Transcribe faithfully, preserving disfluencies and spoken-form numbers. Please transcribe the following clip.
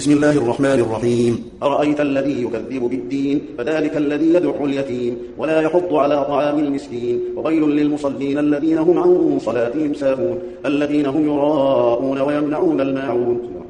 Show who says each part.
Speaker 1: بسم الله الرحمن الرحيم. أرأيت الذي يكذب بالدين فذلك الذي يدعو اليتيم ولا يحض على طعام المسكين. وويل للمصلين الذين هم عن صلاتهم ساهون الذين هم يراءون ويمنعون الماعون.